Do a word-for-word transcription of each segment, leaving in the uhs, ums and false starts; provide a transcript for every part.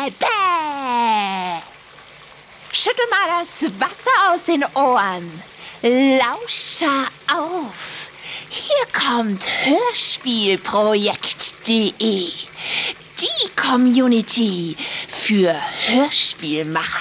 Bäh, bäh. Schüttel mal das Wasser aus den Ohren. Lauscher auf. Hier kommt Hörspielprojekt punkt de. Die Community für Hörspielmacher.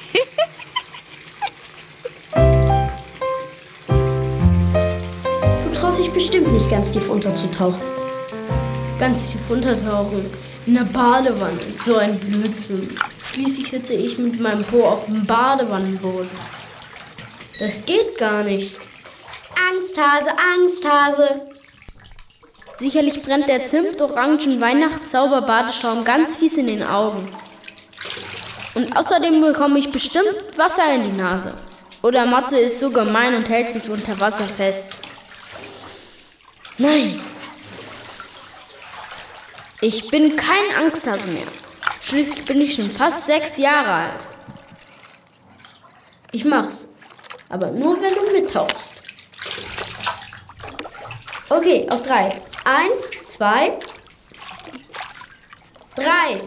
Du traust dich bestimmt nicht ganz tief unterzutauchen. Ganz tief untertauchen? In der Badewanne. So ein Blödsinn. Schließlich sitze ich mit meinem Po auf dem Badewannenboden. Das geht gar nicht. Angsthase, Angsthase. Sicherlich brennt der Zimt-Orangen-Weihnachtszauber-Badeschaum ganz fies in den Augen. Und außerdem bekomme ich bestimmt Wasser in die Nase. Oder Matze ist so gemein und hält mich unter Wasser fest. Nein. Ich bin kein Angsthase mehr. Schließlich bin ich schon fast sechs Jahre alt. Ich mach's. Aber nur, wenn du mittauchst. Okay, auf drei. Eins, zwei, drei.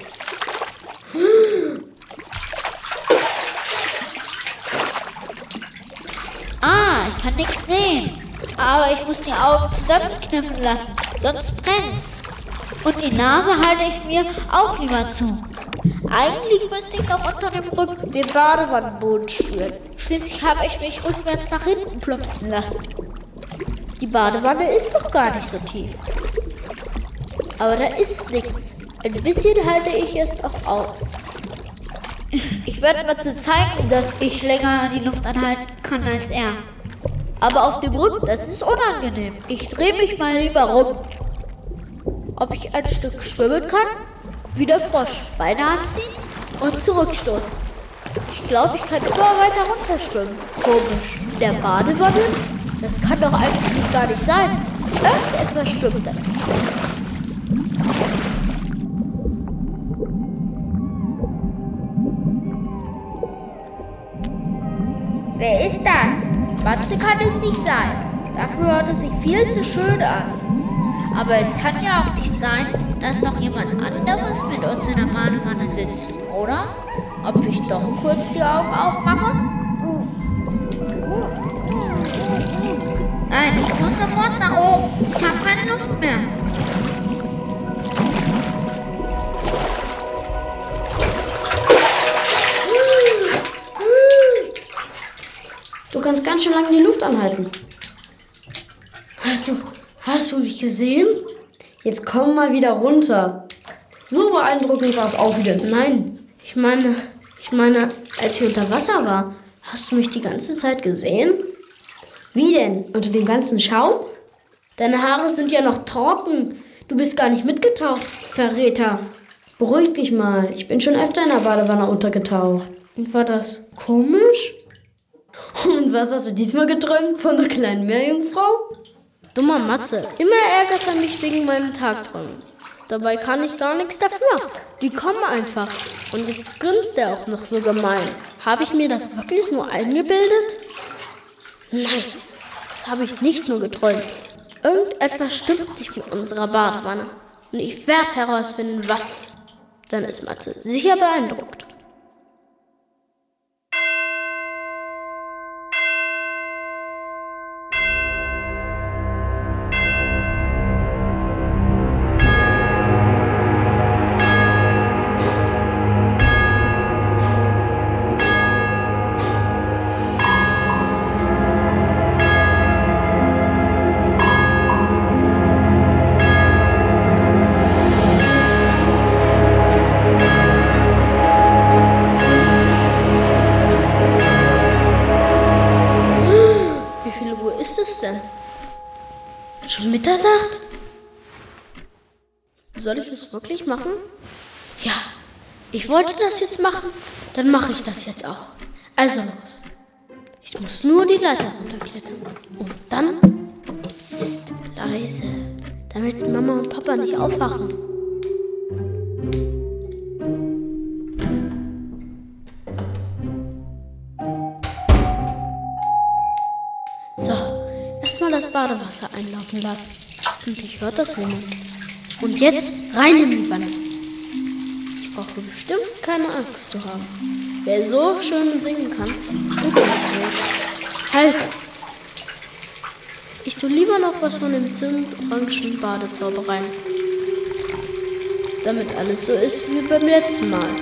Ah, ich kann nichts sehen. Aber ich muss die Augen zusammenkniffen lassen, sonst brennt's. Und die Nase halte ich mir auch lieber zu. Eigentlich müsste ich doch unter dem Rücken den Badewannenboden spüren. Schließlich habe ich mich rückwärts nach hinten plupsen lassen. Die Badewanne ist doch gar nicht so tief. Aber da ist nichts. Ein bisschen halte ich es auch aus. Ich werde Matze zeigen, dass ich länger die Luft anhalten kann als er. Aber auf dem Rücken, das ist unangenehm. Ich drehe mich mal lieber rum. Ob ich ein Stück schwimmen kann? Wie der Frosch. Beine anziehen und zurückstoßen. Ich glaube, ich kann immer weiter runterschwimmen. Komisch. In der Badewanne? Das kann doch eigentlich gar nicht sein. Irgendetwas schwimmt da. Wer ist das? Matze kann es nicht sein. Dafür hört es sich viel zu schön an. Aber es kann ja auch nicht sein, dass noch jemand anderes mit uns in der Badewanne sitzt, oder? Ob ich doch kurz die Augen aufmache? Nein, ich muss sofort nach oben. Ich habe keine Luft mehr. Du kannst ganz schön lange die Luft anhalten. Hast du, hast du mich gesehen? Jetzt komm mal wieder runter. So beeindruckend war es auch wieder. Nein, ich meine, ich meine, als ich unter Wasser war, hast du mich die ganze Zeit gesehen? Wie denn? Unter dem ganzen Schaum? Deine Haare sind ja noch trocken. Du bist gar nicht mitgetaucht, Verräter. Beruhig dich mal. Ich bin schon öfter in der Badewanne untergetaucht. Und war das komisch? Und was hast du diesmal geträumt von der kleinen Meerjungfrau? Dummer Matze. Immer ärgert er mich wegen meinen Tagträumen. Dabei kann ich gar nichts dafür. Die kommen einfach. Und jetzt grinst er auch noch so gemein. Habe ich mir das wirklich nur eingebildet? Nein, das habe ich nicht nur geträumt. Irgendetwas stimmt nicht mit unserer Badewanne. Und ich werde herausfinden, was. Dann ist Matze sicher beeindruckt. Schon Mitternacht? Soll ich es wirklich machen? Ja, ich wollte das jetzt machen, dann mache ich das jetzt auch. Also los. Ich muss nur die Leiter runterklettern. Und dann, psst, leise, damit Mama und Papa nicht aufwachen. So, erstmal das Badewasser einlaufen lassen. Hoffentlich hört das niemand. Und jetzt rein in die Wanne. Ich braucht bestimmt keine Angst zu haben. Wer so schön singen kann, tut das nicht. Halt! Ich tue lieber noch was von dem Zimt-orangen Badezauber rein. Damit alles so ist wie beim letzten Mal.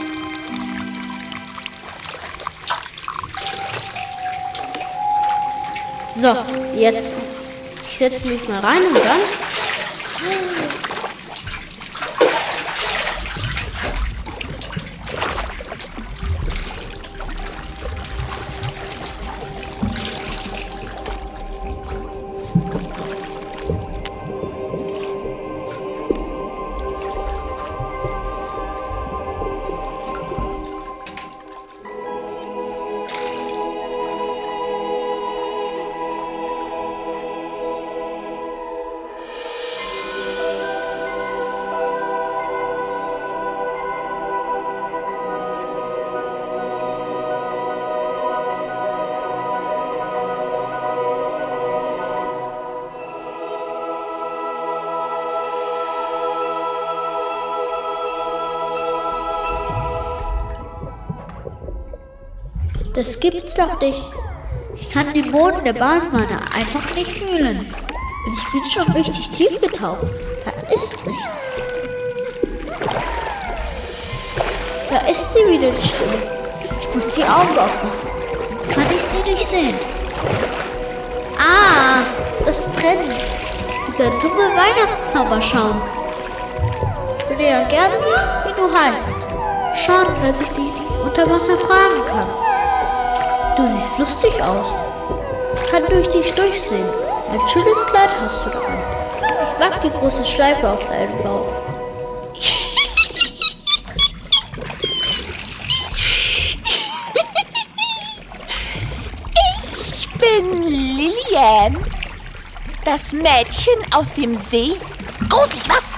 So, jetzt. Ich setze mich mal rein und dann. Das gibt's doch nicht. Ich kann den Boden der Badewanne einfach nicht fühlen. Und ich bin schon richtig tief getaucht. Da ist nichts. Da ist sie wieder, die Stimme. Ich muss die Augen aufmachen, sonst kann ich sie nicht sehen. Ah, das brennt. Dieser dumme Weihnachtszauberschaum. Ich würde ja gerne wissen, wie du heißt. Schade, dass ich dich nicht unter Wasser fragen kann. Du siehst lustig aus. Ich kann durch dich durchsehen. Ein schönes Kleid hast du da an. Ich mag die große Schleife auf deinem Bauch. Ich bin Lilian. Das Mädchen aus dem See. Gruselig, was?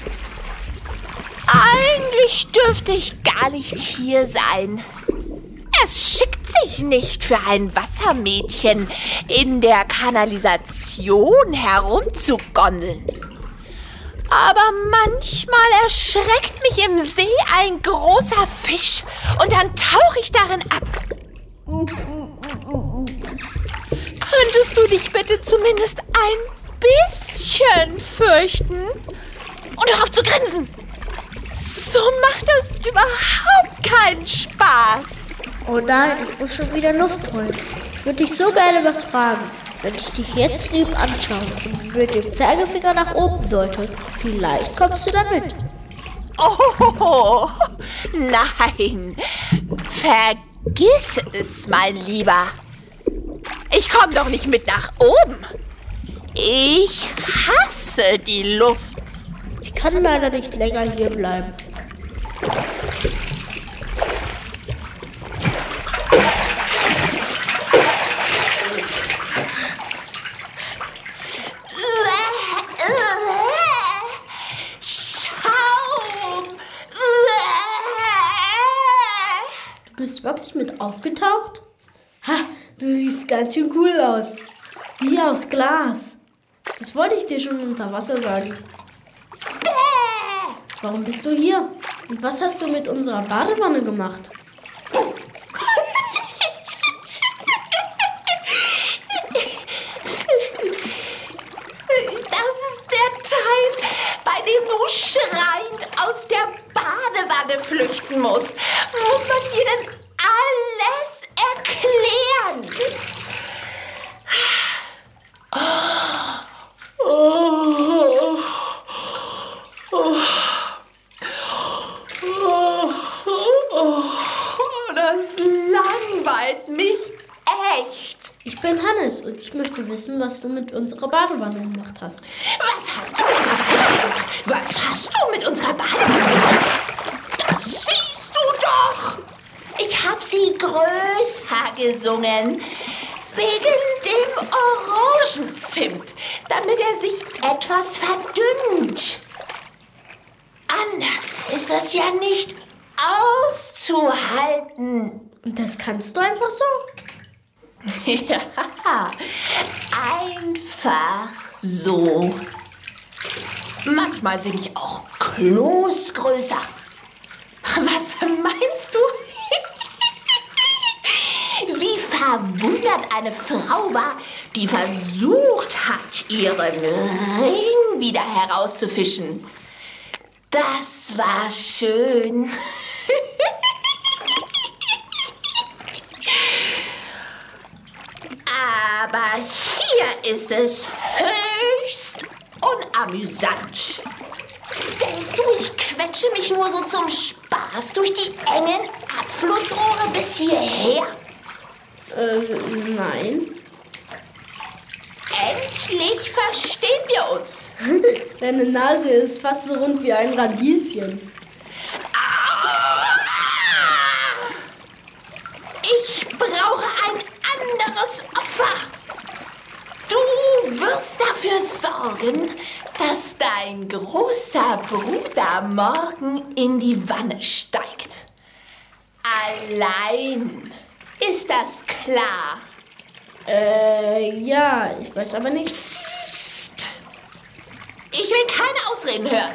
Eigentlich dürfte ich gar nicht hier sein. Es schickt sich nicht für ein Wassermädchen in der Kanalisation herumzugondeln. Aber manchmal erschreckt mich im See ein großer Fisch und dann tauche ich darin ab. Könntest du dich bitte zumindest ein bisschen fürchten? Und hör auf zu grinsen! So macht das überhaupt keinen Spaß. Oh nein, ich muss schon wieder Luft holen. Ich würde dich so gerne was fragen. Wenn ich dich jetzt lieb anschaue und mit dem Zeigefinger nach oben deute, vielleicht kommst du damit. Oh, nein. Vergiss es, mein Lieber. Ich komme doch nicht mit nach oben. Ich hasse die Luft. Ich kann leider nicht länger hier bleiben. Schaum. Du bist wirklich mit aufgetaucht? Ha, du siehst ganz schön cool aus. Wie aus Glas. Das wollte ich dir schon unter Wasser sagen. Warum bist du hier? Und was hast du mit unserer Badewanne gemacht? Das ist der Teil, bei dem du schreiend aus der Badewanne flüchten musst. Muss man dir denn alles erklären? Oh. Oh. Oh, das langweilt mich echt. Ich bin Hannes und ich möchte wissen, was du mit unserer Badewanne gemacht hast. Was hast du mit unserer Badewanne gemacht? Was hast du mit unserer Badewanne gemacht? Das siehst du doch. Ich hab sie größer gesungen. Wegen dem Orangenzimt, damit er sich etwas verdünnt. Anders ist das ja nicht auszuhalten. Und das kannst du einfach so? Ja, einfach so. Manchmal singe ich auch Kloß größer. Was meinst du? Wie verwundert eine Frau war, die versucht hat, ihren Ring wieder herauszufischen. Das war schön. Aber hier ist es höchst unamüsant. Denkst du, ich quetsche mich nur so zum Spaß durch die engen Abflussrohre bis hierher? Äh, nein. Endlich verstehen wir uns. Deine Nase ist fast so rund wie ein Radieschen. Ich brauche ein anderes Opfer. Du wirst dafür sorgen, dass dein großer Bruder morgen in die Wanne steigt. Allein. Ist das klar? Äh, ja, ich weiß aber nicht. Psst. Ich will keine Ausreden hören.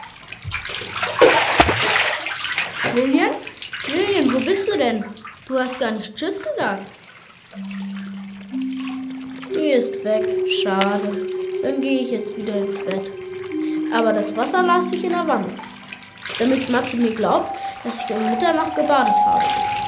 Lilian? Lilian, wo bist du denn? Du hast gar nicht Tschüss gesagt. Die ist weg. Schade. Dann gehe ich jetzt wieder ins Bett. Aber das Wasser lasse ich in der Wanne. Damit Matze mir glaubt, dass ich um Mitternacht gebadet habe.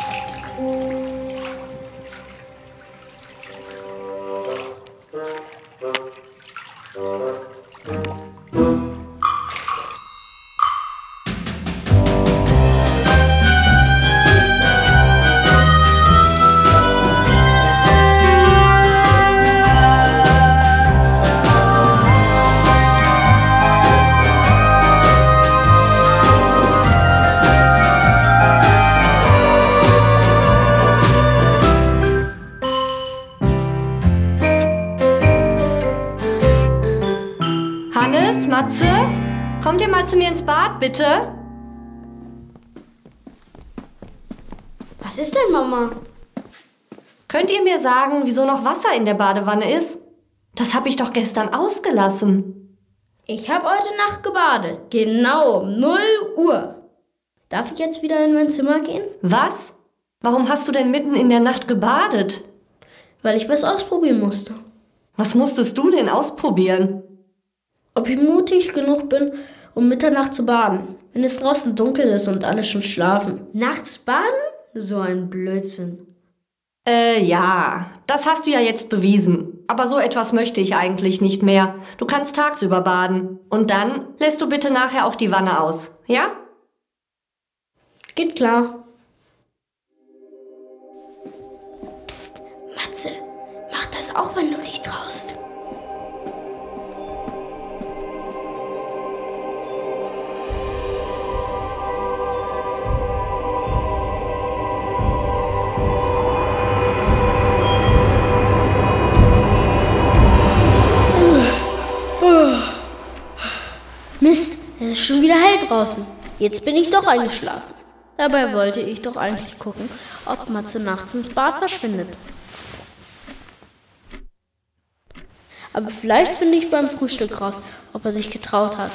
Hannes, Matze, kommt ihr mal zu mir ins Bad, bitte? Was ist denn, Mama? Könnt ihr mir sagen, wieso noch Wasser in der Badewanne ist? Das habe ich doch gestern ausgelassen. Ich habe heute Nacht gebadet. Genau um null Uhr. Darf ich jetzt wieder in mein Zimmer gehen? Was? Warum hast du denn mitten in der Nacht gebadet? Weil ich was ausprobieren musste. Was musstest du denn ausprobieren? Ob ich mutig genug bin, um Mitternacht zu baden, wenn es draußen dunkel ist und alle schon schlafen. Nachts baden? So ein Blödsinn. Äh, ja, das hast du ja jetzt bewiesen. Aber so etwas möchte ich eigentlich nicht mehr. Du kannst tagsüber baden. Und dann lässt du bitte nachher auch die Wanne aus, ja? Geht klar. Psst, Matze, mach das auch, wenn du dich traust. Mist, es ist schon wieder hell draußen. Jetzt bin ich doch eingeschlafen. Dabei wollte ich doch eigentlich gucken, ob Matze nachts ins Bad verschwindet. Aber vielleicht finde ich beim Frühstück raus, ob er sich getraut hat.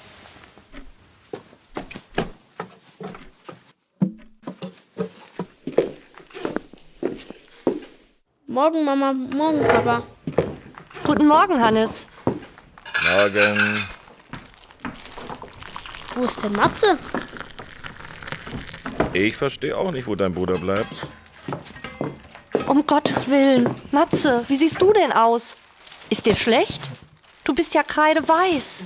Morgen, Mama, morgen, Papa. Guten Morgen, Hannes. Morgen. Wo ist denn Matze? Ich verstehe auch nicht, wo dein Bruder bleibt. Um Gottes Willen. Matze, wie siehst du denn aus? Ist dir schlecht? Du bist ja kreideweiß.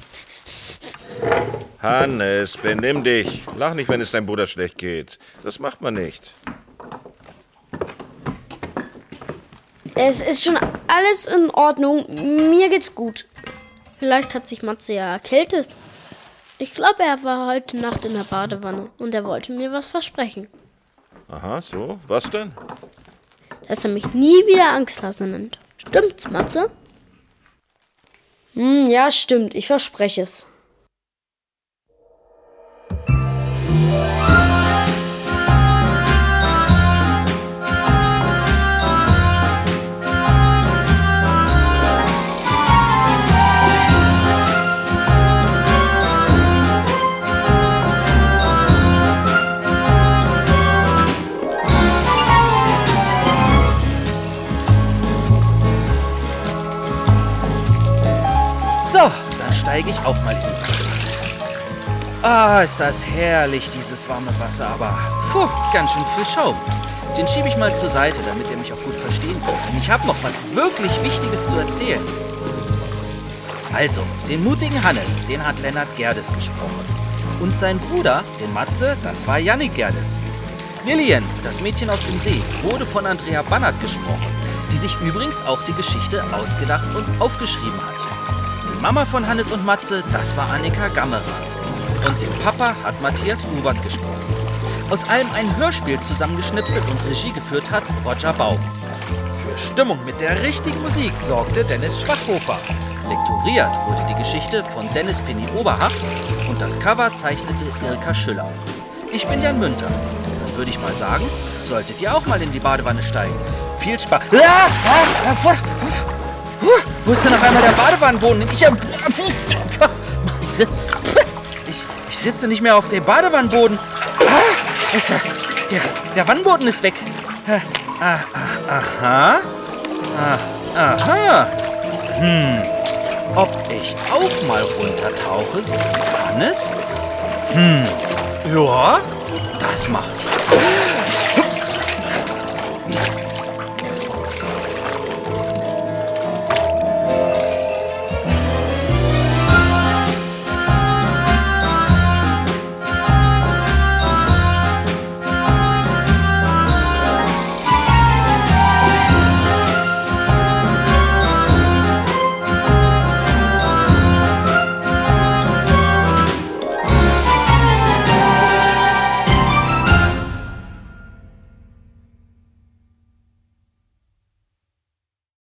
Hannes, benimm dich. Lach nicht, wenn es deinem Bruder schlecht geht. Das macht man nicht. Es ist schon alles in Ordnung. Mir geht's gut. Vielleicht hat sich Matze ja erkältet. Ich glaube, er war heute Nacht in der Badewanne und er wollte mir was versprechen. Aha, so? Was denn? Dass er mich nie wieder Angsthase nennt. Stimmt's, Matze? Hm, ja, stimmt. Ich verspreche es. steige ich auch mal in. Ah, ist das herrlich, dieses warme Wasser, aber puh, ganz schön viel Schaum. Den schiebe ich mal zur Seite, damit ihr mich auch gut verstehen könnt. Denn ich habe noch was wirklich Wichtiges zu erzählen. Also, den mutigen Hannes, den hat Lennart Gerdes gesprochen. Und sein Bruder, den Matze, das war Jannik Gerdes. Lillian, das Mädchen aus dem See, wurde von Andrea Bannert gesprochen, die sich übrigens auch die Geschichte ausgedacht und aufgeschrieben hat. Die Mama von Hannes und Matze, das war Annika Gammerath. Und den Papa hat Matthias Hubert gesprochen. Aus allem ein Hörspiel zusammengeschnipselt und Regie geführt hat Roger Baum. Für Stimmung mit der richtigen Musik sorgte Dennis Schwachhofer. Lektoriert wurde die Geschichte von Dennis Penny Oberhacht und das Cover zeichnete Irka Schüller. Ich bin Jan Münter. Dann würde ich mal sagen, solltet ihr auch mal in die Badewanne steigen. Viel Spaß. Ah, ah, ah, wo ist denn auf einmal der Badewannenboden? Ich, ich, ich sitze nicht mehr auf dem Badewannenboden. Ah, ist der, der, der Wannenboden ist weg. Ah, ah, aha. Ah, aha. Hm. Ob ich auch mal runtertauche, so wie Hannes? Hm. Ja, das macht ich.